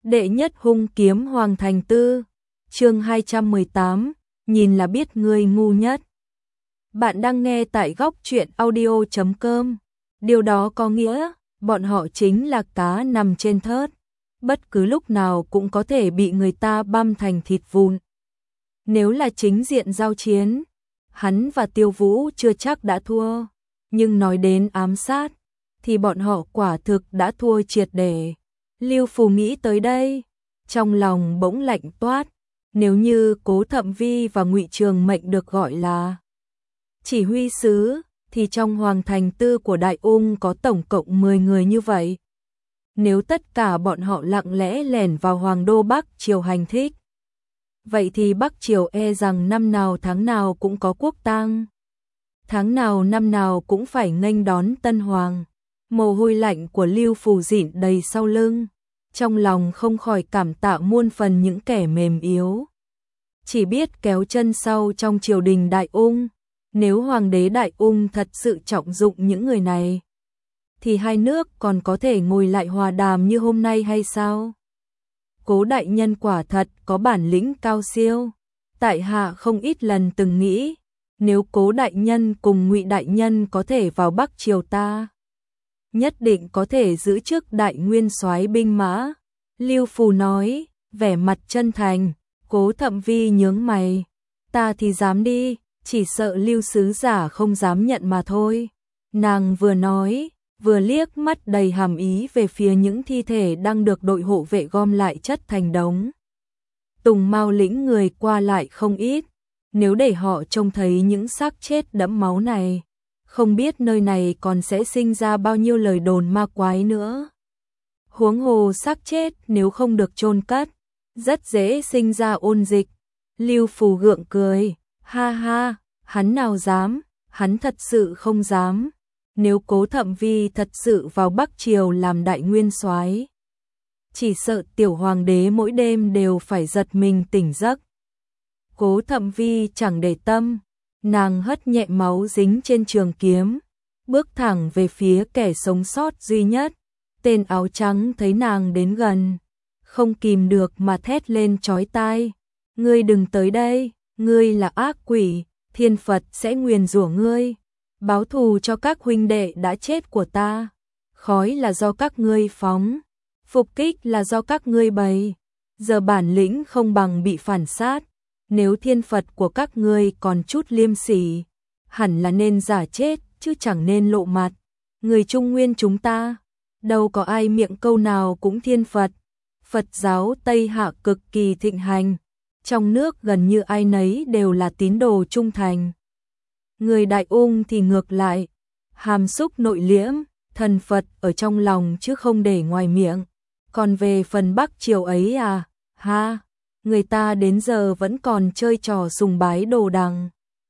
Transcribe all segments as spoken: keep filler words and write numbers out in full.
Đệ nhất hung kiếm Hoàng Thành Tư, chương hai trăm mười tám, nhìn là biết ngươi ngu nhất. Bạn đang nghe tại góc truyện audio chấm com. Điều đó có nghĩa, bọn họ chính là cá nằm trên thớt, bất cứ lúc nào cũng có thể bị người ta băm thành thịt vụn. Nếu là chính diện giao chiến, hắn và Tiêu Vũ chưa chắc đã thua, nhưng nói đến ám sát, thì bọn họ quả thực đã thua triệt để. Lưu Phù nghĩ tới đây, trong lòng bỗng lạnh toát, nếu như Cố Thậm Vi và Ngụy Trường Mệnh được gọi là chỉ huy sứ, thì trong Hoàng Thành Tư của Đại Ung có tổng cộng mười người như vậy. Nếu tất cả bọn họ lặng lẽ lẻn vào Hoàng đô Bắc Triều hành thích, vậy thì Bắc Triều e rằng năm nào tháng nào cũng có quốc tang. Tháng nào năm nào cũng phải nghênh đón Tân Hoàng. Mồ hôi lạnh của Lưu Phù dịn đầy sau lưng, trong lòng không khỏi cảm tạ muôn phần những kẻ mềm yếu, chỉ biết kéo chân sau trong triều đình Đại Ung. Nếu Hoàng đế Đại Ung thật sự trọng dụng những người này, thì hai nước còn có thể ngồi lại hòa đàm như hôm nay hay sao? Cố đại nhân quả thật có bản lĩnh cao siêu. Tại hạ không ít lần từng nghĩ, nếu Cố đại nhân cùng Ngụy đại nhân có thể vào Bắc Triều ta, nhất định có thể giữ chức đại nguyên soái binh mã. Lưu Phù nói, vẻ mặt chân thành. Cố Thậm Vi nhướng mày, ta thì dám đi, chỉ sợ Lưu sứ giả không dám nhận mà thôi. Nàng vừa nói, vừa liếc mắt đầy hàm ý về phía những thi thể đang được đội hộ vệ gom lại chất thành đống. Tùng Mao lĩnh người qua lại không ít, nếu để họ trông thấy những xác chết đẫm máu này, không biết nơi này còn sẽ sinh ra bao nhiêu lời đồn ma quái nữa. Huống hồ xác chết nếu không được chôn cất, rất dễ sinh ra ôn dịch. Lưu Phù gượng cười, ha ha, hắn nào dám, hắn thật sự không dám. Nếu Cố Thậm Vi thật sự vào Bắc Triều làm đại nguyên soái, chỉ sợ tiểu hoàng đế mỗi đêm đều phải giật mình tỉnh giấc. Cố Thậm Vi chẳng để tâm, nàng hất nhẹ máu dính trên trường kiếm, bước thẳng về phía kẻ sống sót duy nhất. Tên áo trắng thấy nàng đến gần, không kìm được mà thét lên chói tai, ngươi đừng tới đây, ngươi là ác quỷ, thiên Phật sẽ nguyền rủa ngươi, báo thù cho các huynh đệ đã chết của ta. Khói là do các ngươi phóng, phục kích là do các ngươi bày, giờ bản lĩnh không bằng bị phản sát. Nếu thiên Phật của các ngươi còn chút liêm sỉ, hẳn là nên giả chết chứ chẳng nên lộ mặt. Người Trung Nguyên chúng ta, đâu có ai miệng câu nào cũng thiên Phật. Phật giáo Tây Hạ cực kỳ thịnh hành, trong nước gần như ai nấy đều là tín đồ trung thành. Người Đại Ung thì ngược lại, hàm xúc nội liễm, thần Phật ở trong lòng chứ không để ngoài miệng. Còn về phần Bắc Triều ấy à, ha, người ta đến giờ vẫn còn chơi trò sùng bái đồ đằng.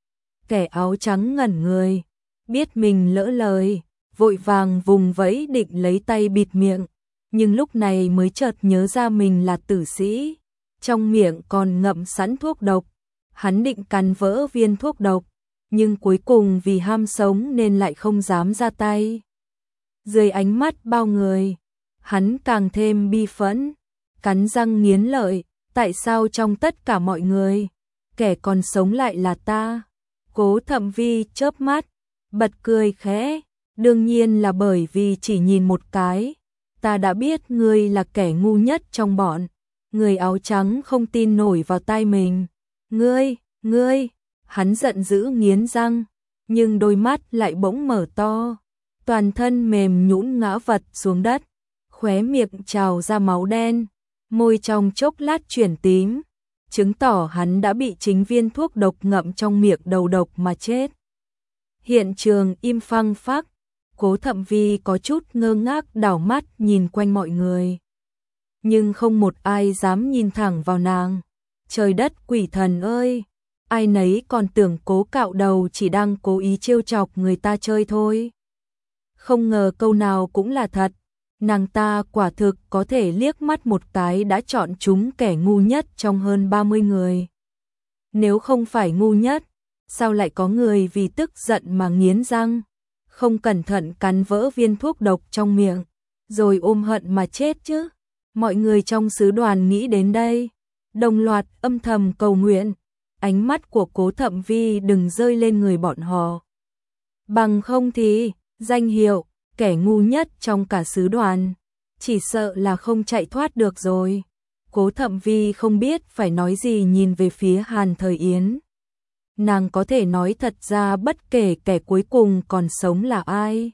Kẻ áo trắng ngẩn người, biết mình lỡ lời, vội vàng vùng vẫy định lấy tay bịt miệng, nhưng lúc này mới chợt nhớ ra mình là tử sĩ, trong miệng còn ngậm sẵn thuốc độc. Hắn định cắn vỡ viên thuốc độc, nhưng cuối cùng vì ham sống nên lại không dám ra tay. Dưới ánh mắt bao người, hắn càng thêm bi phẫn, cắn răng nghiến lợi, tại sao trong tất cả mọi người, kẻ còn sống lại là ta? Cố Thậm Vi chớp mắt, bật cười khẽ, đương nhiên là bởi vì chỉ nhìn một cái, ta đã biết ngươi là kẻ ngu nhất trong bọn. Người áo trắng không tin nổi vào tai mình. Ngươi, ngươi, hắn giận dữ nghiến răng, nhưng đôi mắt lại bỗng mở to, toàn thân mềm nhũn ngã vật xuống đất, khóe miệng trào ra máu đen, môi trong chốc lát chuyển tím, chứng tỏ hắn đã bị chính viên thuốc độc ngậm trong miệng đầu độc mà chết. Hiện trường im phăng phắc, Cố Thậm Vi có chút ngơ ngác đảo mắt nhìn quanh mọi người, nhưng không một ai dám nhìn thẳng vào nàng. Trời đất quỷ thần ơi, ai nấy còn tưởng Cố cạo đầu chỉ đang cố ý trêu chọc người ta chơi thôi. Không ngờ câu nào cũng là thật, nàng ta quả thực có thể liếc mắt một cái đã chọn chúng kẻ ngu nhất trong hơn ba mươi người. Nếu không phải ngu nhất, sao lại có người vì tức giận mà nghiến răng, không cẩn thận cắn vỡ viên thuốc độc trong miệng, rồi ôm hận mà chết chứ? Mọi người trong sứ đoàn nghĩ đến đây, đồng loạt âm thầm cầu nguyện, ánh mắt của Cố Thậm Vi đừng rơi lên người bọn họ. Bằng không thì, danh hiệu, kẻ ngu nhất trong cả sứ đoàn, chỉ sợ là không chạy thoát được rồi. Cố Thậm Vi không biết phải nói gì nhìn về phía Hàn Thời Yến. Nàng có thể nói thật ra bất kể kẻ cuối cùng còn sống là ai,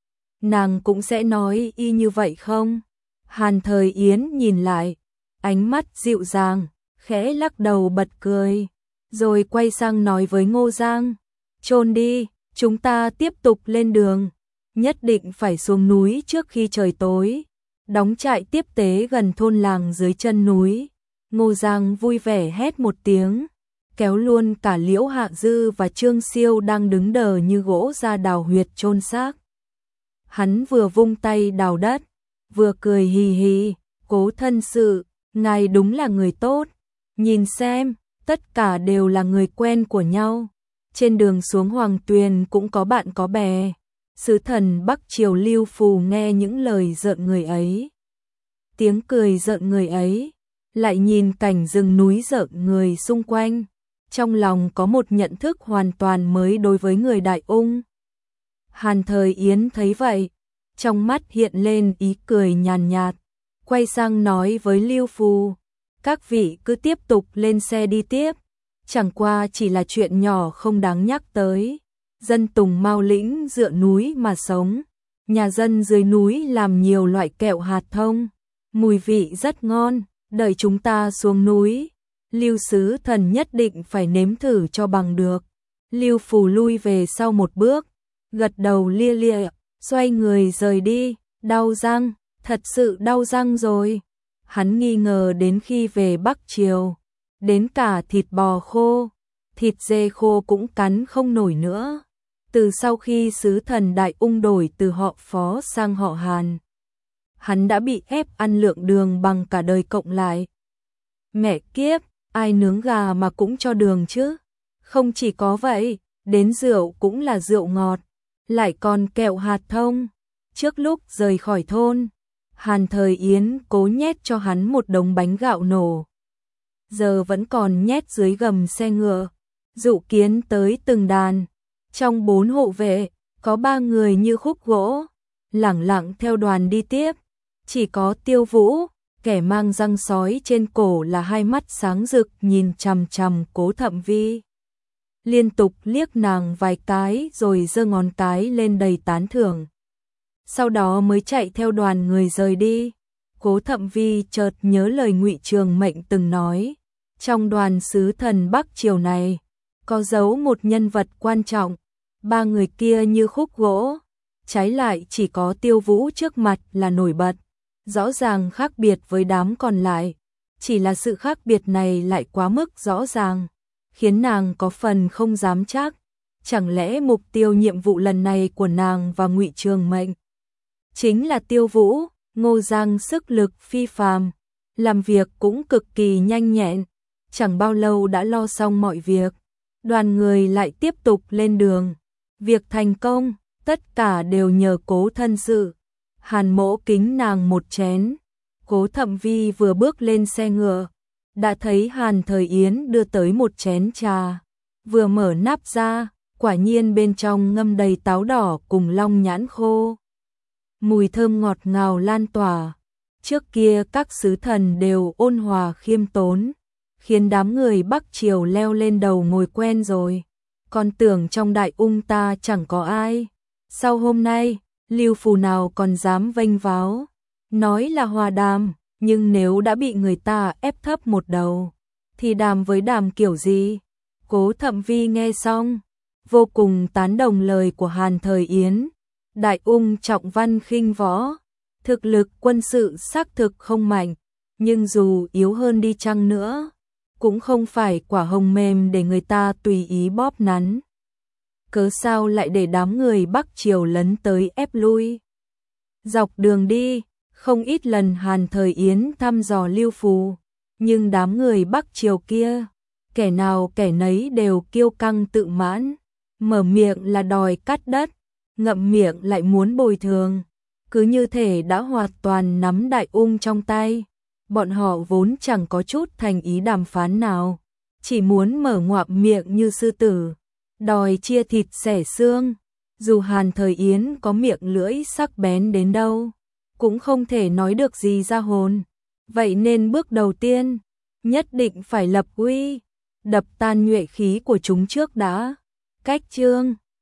nàng cũng sẽ nói y như vậy không? Hàn Thời Yến nhìn lại, ánh mắt dịu dàng, khẽ lắc đầu bật cười, rồi quay sang nói với Ngô Giang, chôn đi, chúng ta tiếp tục lên đường, nhất định phải xuống núi trước khi trời tối, đóng trại tiếp tế gần thôn làng dưới chân núi. Ngô Giang vui vẻ hét một tiếng, kéo luôn cả Liễu Hạ Dư và Trương Siêu đang đứng đờ như gỗ ra đào huyệt chôn xác. Hắn vừa vung tay đào đất, vừa cười hì hì, Cố thân sự, ngài đúng là người tốt, nhìn xem, tất cả đều là người quen của nhau. Trên đường xuống Hoàng Tuyền cũng có bạn có bè. Sứ thần Bắc Triều Lưu Phù nghe những lời giận người ấy, tiếng cười giận người ấy, lại nhìn cảnh rừng núi giận người xung quanh, trong lòng có một nhận thức hoàn toàn mới đối với người Đại Ung. Hàn Thời Yến thấy vậy, trong mắt hiện lên ý cười nhàn nhạt, quay sang nói với Lưu Phù, các vị cứ tiếp tục lên xe đi tiếp, chẳng qua chỉ là chuyện nhỏ không đáng nhắc tới. Dân Tùng Mao Lĩnh dựa núi mà sống, nhà dân dưới núi làm nhiều loại kẹo hạt thông, mùi vị rất ngon, đợi chúng ta xuống núi, Lưu sứ thần nhất định phải nếm thử cho bằng được. Lưu Phù lui về sau một bước, gật đầu lia lịa, xoay người rời đi, đau răng, thật sự đau răng rồi. Hắn nghi ngờ đến khi về Bắc Triều, đến cả thịt bò khô, thịt dê khô cũng cắn không nổi nữa. Từ sau khi sứ thần Đại Ung đổi từ họ Phó sang họ Hàn, hắn đã bị ép ăn lượng đường bằng cả đời cộng lại. Mẹ kiếp, ai nướng gà mà cũng cho đường chứ? Không chỉ có vậy, đến rượu cũng là rượu ngọt, lại còn kẹo hạt thông. Trước lúc rời khỏi thôn, Hàn Thời Yến cố nhét cho hắn một đống bánh gạo nổ, giờ vẫn còn nhét dưới gầm xe ngựa, dụ kiến tới từng đàn. Trong bốn hộ vệ, có ba người như khúc gỗ, lẳng lặng theo đoàn đi tiếp. Chỉ có Tiêu Vũ, kẻ mang răng sói trên cổ là hai mắt sáng rực nhìn chằm chằm Cố Thậm Vi. Liên tục liếc nàng vài cái rồi giơ ngón cái lên đầy tán thưởng. Sau đó mới chạy theo đoàn người rời đi. Cố Thậm Vi chợt nhớ lời Ngụy Trường Mệnh từng nói. Trong đoàn sứ thần Bắc Triều này, có giấu một nhân vật quan trọng. Ba người kia như khúc gỗ, trái lại chỉ có Tiêu Vũ trước mặt là nổi bật, rõ ràng khác biệt với đám còn lại, chỉ là sự khác biệt này lại quá mức rõ ràng, khiến nàng có phần không dám chắc, chẳng lẽ mục tiêu nhiệm vụ lần này của nàng và Ngụy Trường Mệnh chính là Tiêu Vũ. Ngô Giang sức lực phi phàm, làm việc cũng cực kỳ nhanh nhẹn, chẳng bao lâu đã lo xong mọi việc, đoàn người lại tiếp tục lên đường. Việc thành công, tất cả đều nhờ Cố thân sự. Hàn Mỗ kính nàng một chén. Cố Thậm Vi vừa bước lên xe ngựa, đã thấy Hàn Thời Yến đưa tới một chén trà. Vừa mở nắp ra, quả nhiên bên trong ngâm đầy táo đỏ cùng long nhãn khô. Mùi thơm ngọt ngào lan tỏa. Trước kia các sứ thần đều ôn hòa khiêm tốn, khiến đám người Bắc Triều leo lên đầu ngồi quen rồi. Còn tưởng trong Đại Ung ta chẳng có ai. Sau hôm nay, Lưu Phù nào còn dám vênh váo, nói là hòa đàm, nhưng nếu đã bị người ta ép thấp một đầu, thì đàm với đàm kiểu gì? Cố Thậm Vi nghe xong, vô cùng tán đồng lời của Hàn Thời Yến. Đại Ung trọng văn khinh võ, thực lực quân sự xác thực không mạnh, nhưng dù yếu hơn đi chăng nữa, cũng không phải quả hồng mềm để người ta tùy ý bóp nắn. Cớ sao lại để đám người Bắc Triều lấn tới ép lui? Dọc đường đi, không ít lần Hàn Thời Yến thăm dò Lưu Phù, nhưng đám người Bắc Triều kia, kẻ nào kẻ nấy đều kiêu căng tự mãn, mở miệng là đòi cắt đất, ngậm miệng lại muốn bồi thường. cứ như thể đã hoàn toàn nắm đại ung trong tay. Bọn họ vốn chẳng có chút thành ý đàm phán nào, chỉ muốn mở ngoạm miệng như sư tử, đòi chia thịt xẻ xương. Dù Hàn Thời Yến có miệng lưỡi sắc bén đến đâu, cũng không thể nói được gì ra hồn. Vậy nên bước đầu tiên, nhất định phải lập uy, đập tan nhuệ khí của chúng trước đã. Cách chương